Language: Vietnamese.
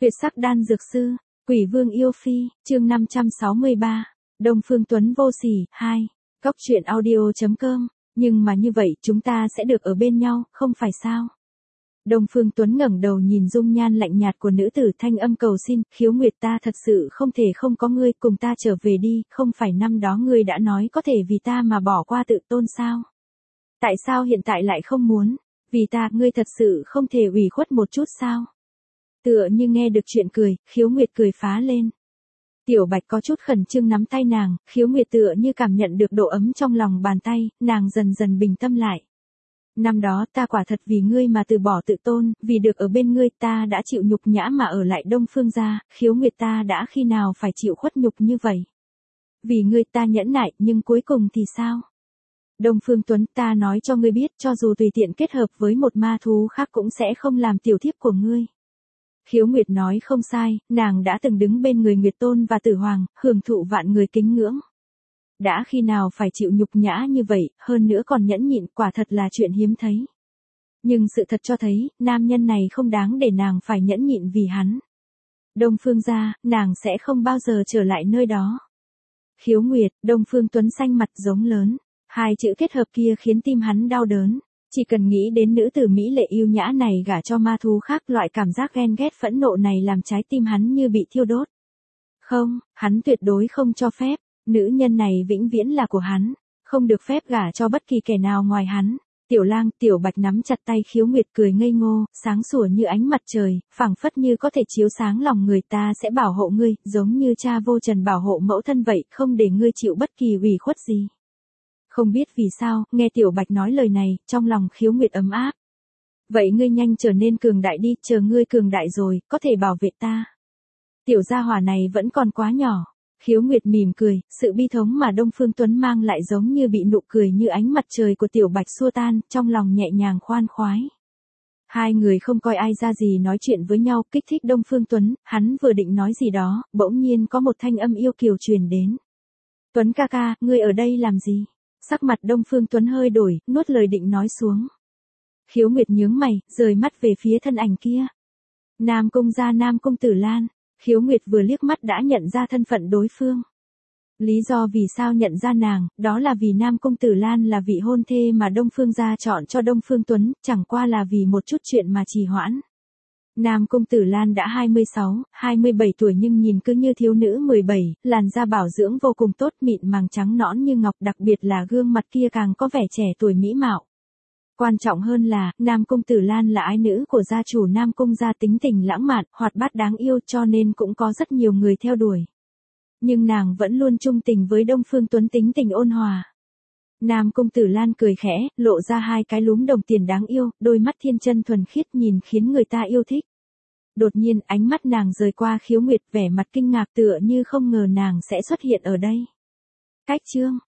Tuyệt sắc đan dược sư, Quỷ Vương yêu phi, chương 563, Đông Phương Tuấn vô sỉ, 2, Góc truyện audio.com, nhưng mà như vậy chúng ta sẽ được ở bên nhau, không phải sao? Đông Phương Tuấn ngẩng đầu nhìn dung nhan lạnh nhạt của nữ tử, thanh âm cầu xin, Khiếu Nguyệt, ta thật sự không thể không có ngươi, cùng ta trở về đi, không phải năm đó ngươi đã nói có thể vì ta mà bỏ qua tự tôn sao? Tại sao hiện tại lại không muốn? Vì ta, ngươi thật sự không thể ủy khuất một chút sao? Tựa như nghe được chuyện cười, Khiếu Nguyệt cười phá lên. Tiểu Bạch có chút khẩn trương nắm tay nàng, Khiếu Nguyệt tựa như cảm nhận được độ ấm trong lòng bàn tay, nàng dần dần bình tâm lại. Năm đó ta quả thật vì ngươi mà từ bỏ tự tôn, vì được ở bên ngươi ta đã chịu nhục nhã mà ở lại Đông Phương gia, Khiếu Nguyệt, ta đã khi nào phải chịu khuất nhục như vậy? Vì ngươi ta nhẫn nại, nhưng cuối cùng thì sao? Đông Phương Tuấn, ta nói cho ngươi biết, cho dù tùy tiện kết hợp với một ma thú khác cũng sẽ không làm tiểu thiếp của ngươi. Khiếu Nguyệt nói không sai, nàng đã từng đứng bên người Nguyệt Tôn và Tử Hoàng, hưởng thụ vạn người kính ngưỡng. Đã khi nào phải chịu nhục nhã như vậy, hơn nữa còn nhẫn nhịn, quả thật là chuyện hiếm thấy. Nhưng sự thật cho thấy, nam nhân này không đáng để nàng phải nhẫn nhịn vì hắn. Đông Phương gia, nàng sẽ không bao giờ trở lại nơi đó. Khiếu Nguyệt, Đông Phương Tuấn xanh mặt giống lớn, hai chữ kết hợp kia khiến tim hắn đau đớn. Chỉ cần nghĩ đến nữ tử mỹ lệ yêu nhã này gả cho ma thú khác, loại cảm giác ghen ghét phẫn nộ này làm trái tim hắn như bị thiêu đốt. Không, hắn tuyệt đối không cho phép, nữ nhân này vĩnh viễn là của hắn, không được phép gả cho bất kỳ kẻ nào ngoài hắn. Tiểu Lang, Tiểu Bạch nắm chặt tay Khiếu Nguyệt cười ngây ngô, sáng sủa như ánh mặt trời, phảng phất như có thể chiếu sáng lòng người, ta sẽ bảo hộ ngươi, giống như cha vô trần bảo hộ mẫu thân vậy, không để ngươi chịu bất kỳ ủy khuất gì. Không biết vì sao, nghe Tiểu Bạch nói lời này, trong lòng Khiếu Nguyệt ấm áp. Vậy ngươi nhanh trở nên cường đại đi, chờ ngươi cường đại rồi, có thể bảo vệ ta. Tiểu gia hỏa này vẫn còn quá nhỏ. Khiếu Nguyệt mỉm cười, sự bi thống mà Đông Phương Tuấn mang lại giống như bị nụ cười như ánh mặt trời của Tiểu Bạch xua tan, trong lòng nhẹ nhàng khoan khoái. Hai người không coi ai ra gì nói chuyện với nhau, kích thích Đông Phương Tuấn, hắn vừa định nói gì đó, bỗng nhiên có một thanh âm yêu kiều truyền đến. Tuấn ca ca, ngươi ở đây làm gì? Sắc mặt Đông Phương Tuấn hơi đổi, nuốt lời định nói xuống. Khiếu Nguyệt nhướng mày, rời mắt về phía thân ảnh kia. Nam Cung gia Nam Cung Tử Lan. Khiếu Nguyệt vừa liếc mắt đã nhận ra thân phận đối phương. Lý do vì sao nhận ra nàng, đó là vì Nam Cung Tử Lan là vị hôn thê mà Đông Phương gia chọn cho Đông Phương Tuấn, chẳng qua là vì một chút chuyện mà trì hoãn. Nam Cung Tử Lan đã 26, 27 tuổi nhưng nhìn cứ như thiếu nữ 17, làn da bảo dưỡng vô cùng tốt, mịn màng trắng nõn như ngọc, đặc biệt là gương mặt kia càng có vẻ trẻ tuổi mỹ mạo. Quan trọng hơn là, Nam Cung Tử Lan là ái nữ của gia chủ Nam Cung gia, tính tình lãng mạn, hoạt bát đáng yêu, cho nên cũng có rất nhiều người theo đuổi. Nhưng nàng vẫn luôn trung tình với Đông Phương Tuấn, tính tình ôn hòa. Nam Cung Tử Lan cười khẽ, lộ ra hai cái lúm đồng tiền đáng yêu, đôi mắt thiên chân thuần khiết nhìn khiến người ta yêu thích. Đột nhiên, ánh mắt nàng rời qua Khiếu Nguyệt, vẻ mặt kinh ngạc tựa như không ngờ nàng sẽ xuất hiện ở đây. Cách chương